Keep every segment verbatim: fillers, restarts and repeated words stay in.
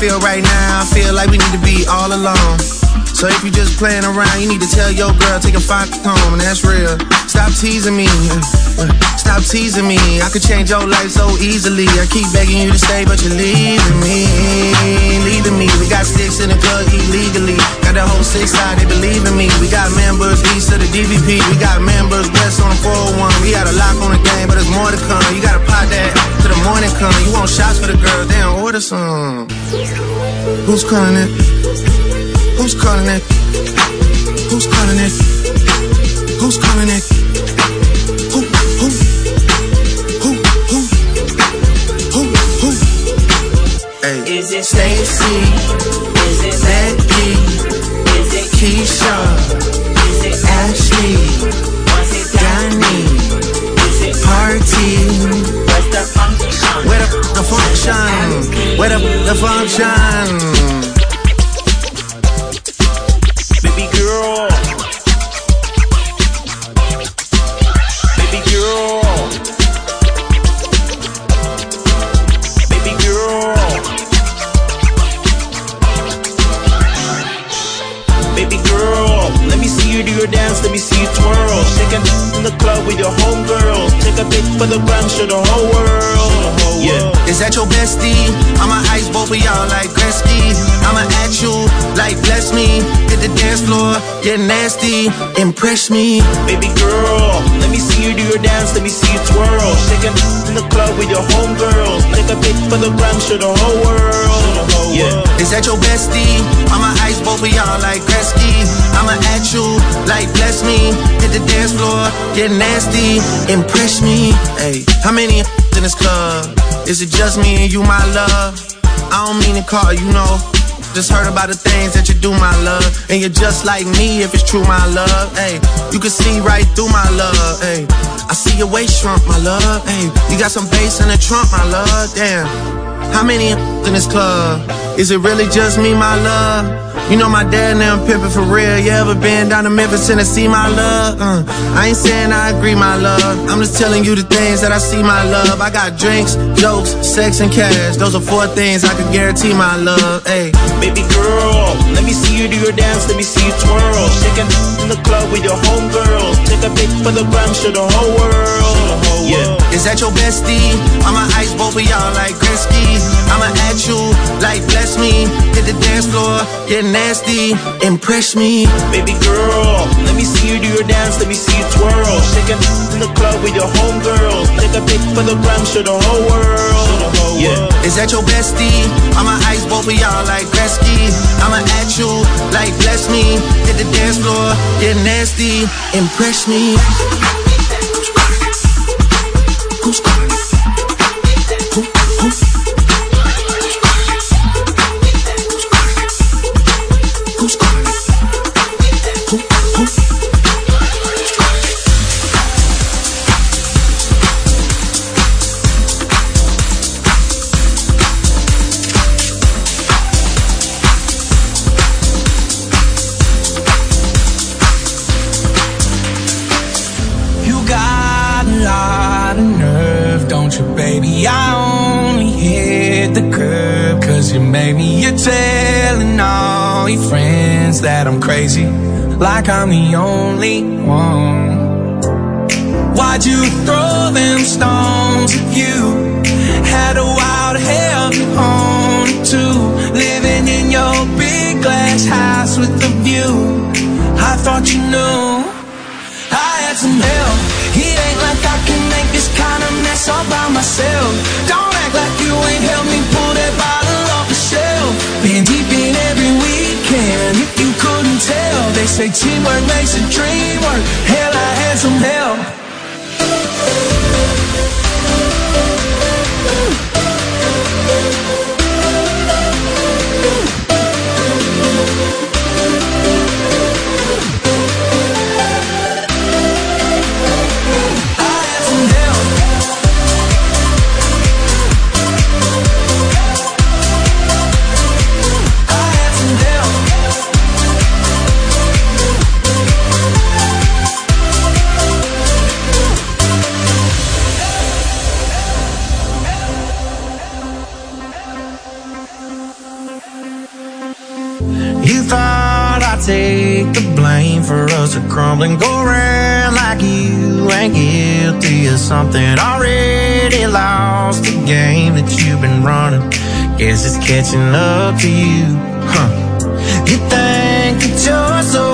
feel right now, I feel like we need to be all alone. So if you just playing around, you need to tell your girl, take a five home, and that's real. Stop teasing me, stop teasing me. I could change your life so easily. I keep begging you to stay, but you're leaving me, leaving me. We got sticks in the club illegally. Got the whole six side, they believe in me. We got members east of the D V P. We got members west on the four oh one. We got a lock on the game, but there's more to come. You gotta pot that till the morning come. You want shots for the girls, they don't order some. Who's calling it? Who's calling it? Who's calling it? Who's calling it? Who, who, who, who, who, who? Hey. Is it Stacy? Is it Becky? Is it Keisha? Is it Ashley? Was it Danny? Is it Party? Where's the function? Where the, the function? Where the, the function? Baby girl, baby girl, baby girl, baby girl. Let me see you do your dance, let me see you twirl. Shake it in the club with your homegirls. Take a pic for the gram, show the whole world. Yeah. Is that your bestie? I'ma ice both of y'all like Gretzky. I'ma at you like bless me. Hit the dance floor, get nasty, impress me. Baby girl, let me see you do your dance, let me see you twirl. Shake it in the club with your homegirls. Take a pic for the gram, show the whole world. Yeah. Is that your bestie? I'ma ice both of y'all like Gretzky. I'ma at you like bless me. Hit the dance floor, get nasty, impress me. Hey, how many in this club? Is it just me and you, my love? I don't mean to call you, know. Just heard about the things that you do, my love. And you're just like me if it's true, my love. Hey, you can see right through my love. Hey, I see your waist shrunk, my love. Hey, you got some bass in the trunk, my love. Damn, how many in this club? Is it really just me, my love? You know my dad now pimpin' for real. You ever been down to Memphis, Tennessee, my love? Uh, I ain't saying I agree, my love. I'm just telling you the things that I see, my love. I got drinks, jokes, sex, and cash. Those are four things I can guarantee, my love. Hey, baby girl, let me see you do your dance, let me see you twirl. Shaking in the club with your homegirls. Take a pic for the gram, show the whole world. Yeah. Is that your bestie? I'ma ice both of y'all like Gretzky. I'ma at you like bless me. Hit the dance floor, get nasty, impress me. Baby girl, let me see you do your dance, let me see you twirl. Shaking in the club with your homegirls. Take a pic for the gram, show the whole world. Yeah. Is that your bestie? I'ma ice both of y'all like Gretzky. I'ma at you like bless me. Hit the dance floor, get nasty, impress me. Who's calling it? Who, who? Who's calling it? Who, who? You got a lot of nerve, don't you, baby? I only hit the curb 'cause you made me. You're telling all your friends that I'm crazy, like I'm the only one. Why'd you throw them stones at you? Had a wild hell on it too. Living in your big glass house with the view. I thought you knew I had some help. It ain't like I can make this kind of mess all by myself. Don't act like you ain't helped me pull that bottle off the shelf. Been deep in every weekend, if you couldn't tell. They say teamwork makes a dream work. Hell, I had some help. take the blame for us to crumble and go around like you ain't guilty of something already lost the game that you've been running. Guess it's catching up to you, huh? You think that you're so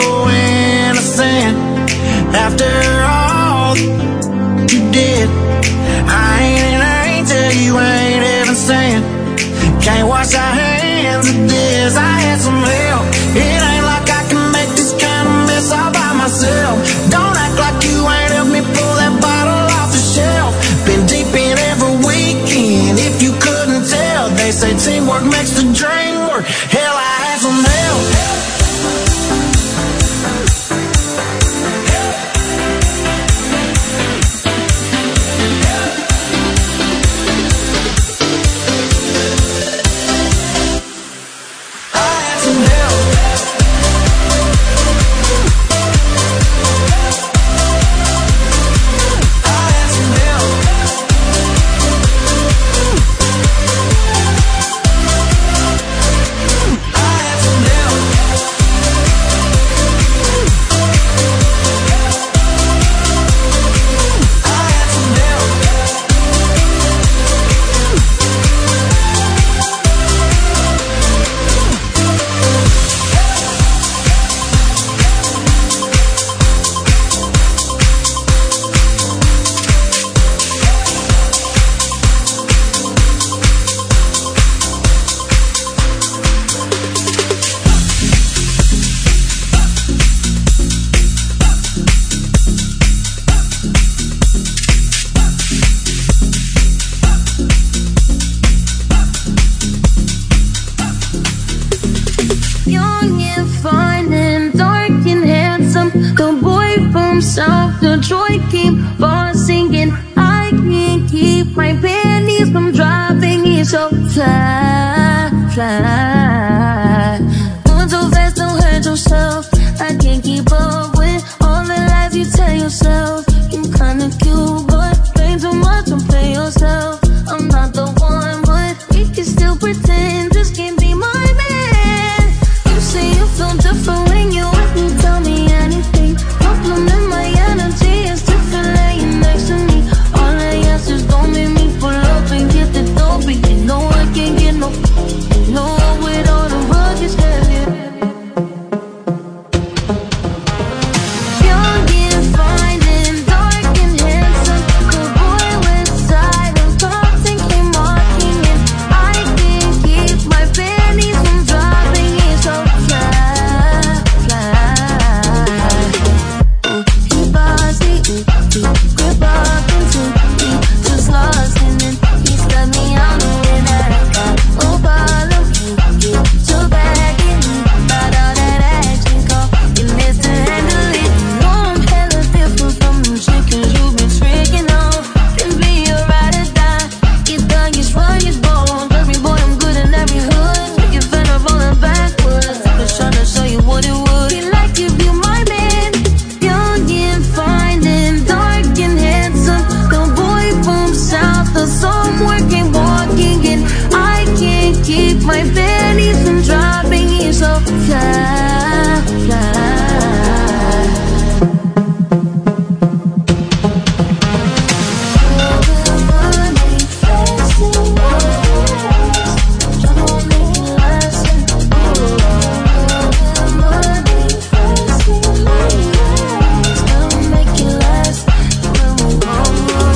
innocent after all you did. I ain't an angel, you ain't even saying. Can't wash our hands of this. I had some help. It ain't like I can make this kind of mess all by myself. Don't act like you ain't helped me pull that bottle off the shelf. Been deep in every weekend. If you couldn't tell, they say teamwork makes the dream work. Hell, I had some help.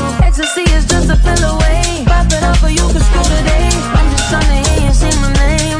Ecstasy is just a pill away. Pop it up or you can screw today. I'm just trying to hear you say my name.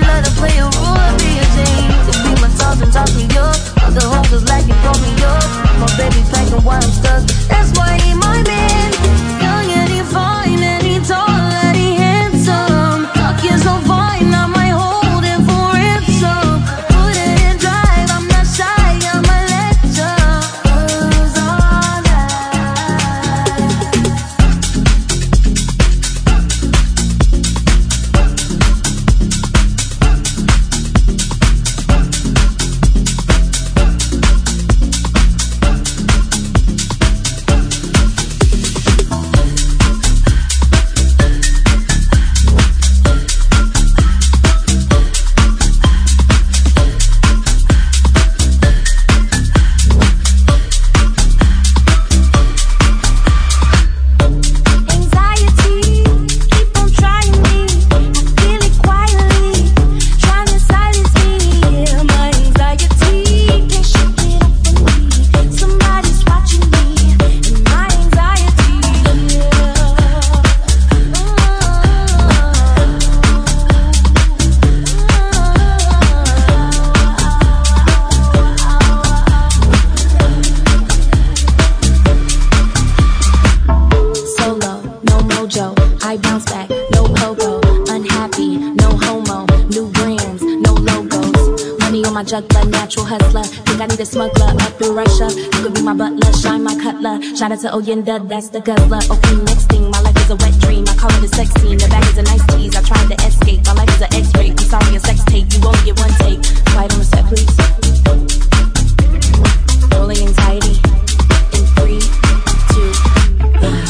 I bounce back, no pogo, unhappy, no homo, new brands, no logos. Money on my juggler, natural hustler. Think I need a smuggler up in Russia. You could be my butler, shine my cutler. Shout out to Oyenda, that's the guzzler. Okay, next thing, my life is a wet dream. I call it a sex scene. The bag is a nice tease. I tried to escape. My life is an X-ray. I'm sorry, a sex tape. You only get one take. Quiet on the set, please. Rolling anxiety in three, two, one.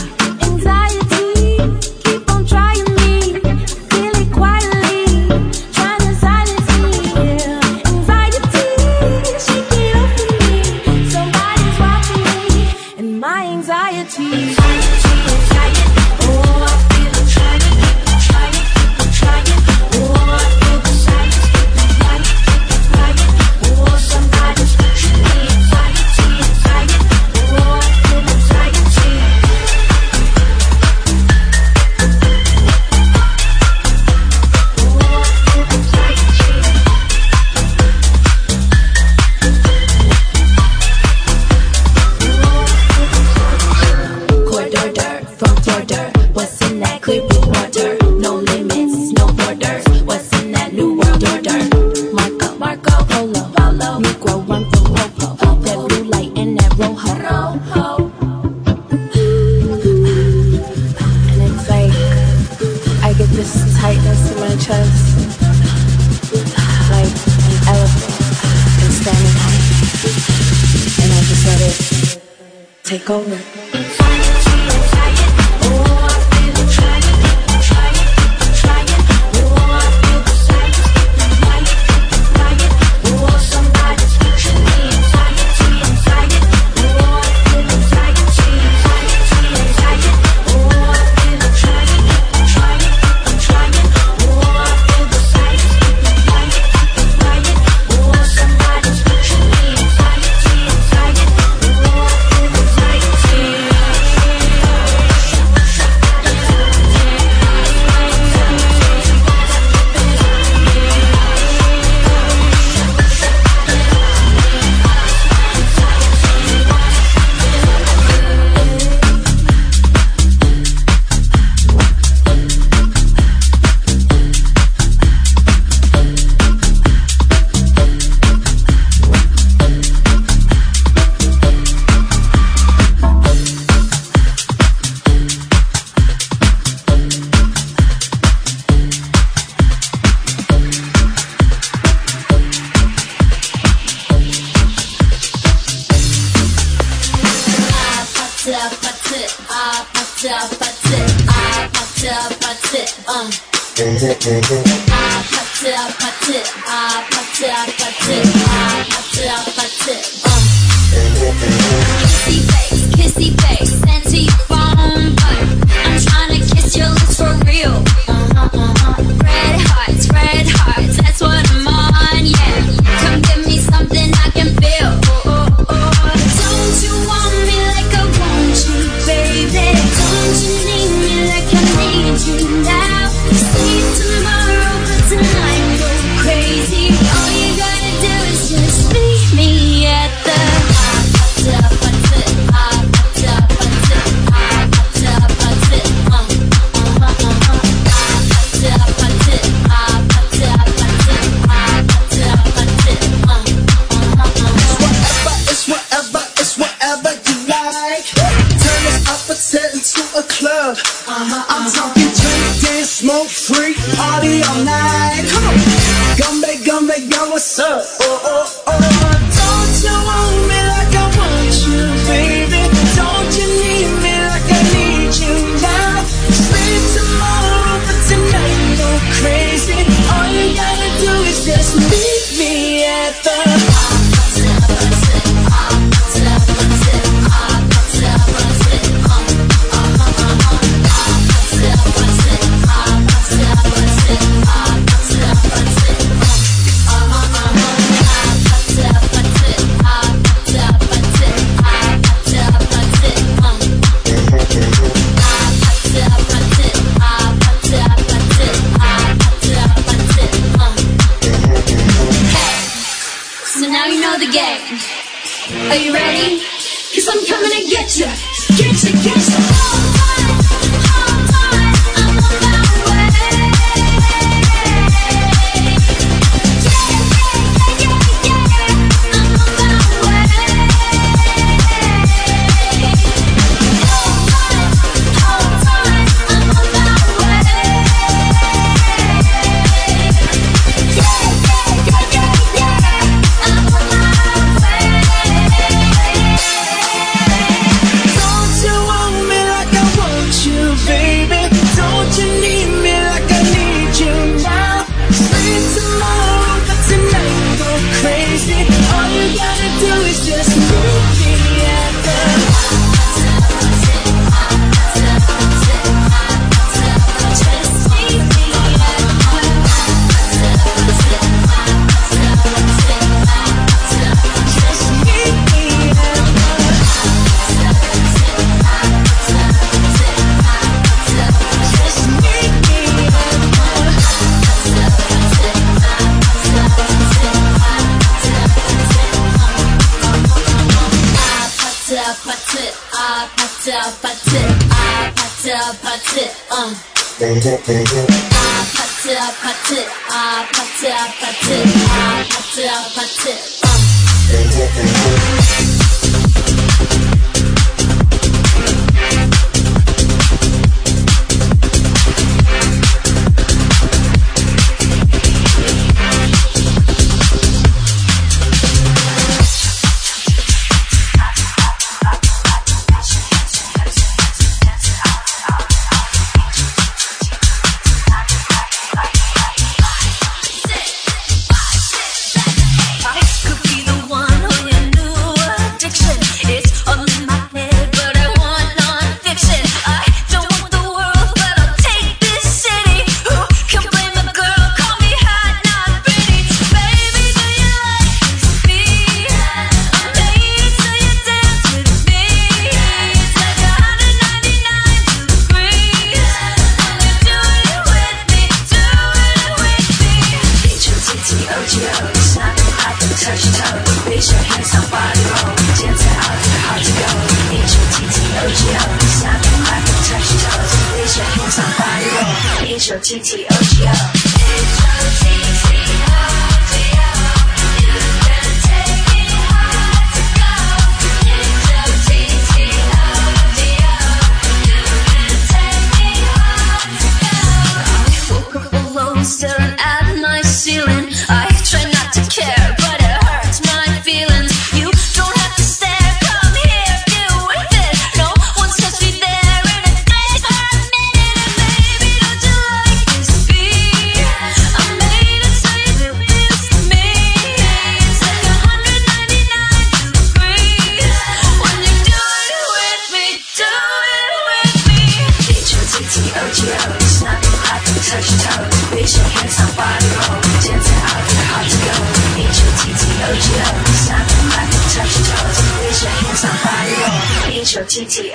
Take over. Up 아파트 아파트 아파트 아파트 아파트 아파트 T T